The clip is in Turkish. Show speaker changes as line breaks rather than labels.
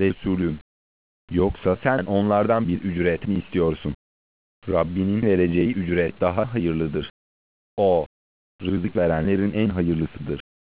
Resulüm. Yoksa sen onlardan bir ücret mi istiyorsun? Rabbinin vereceği ücret daha hayırlıdır. O, rızık verenlerin en hayırlısıdır.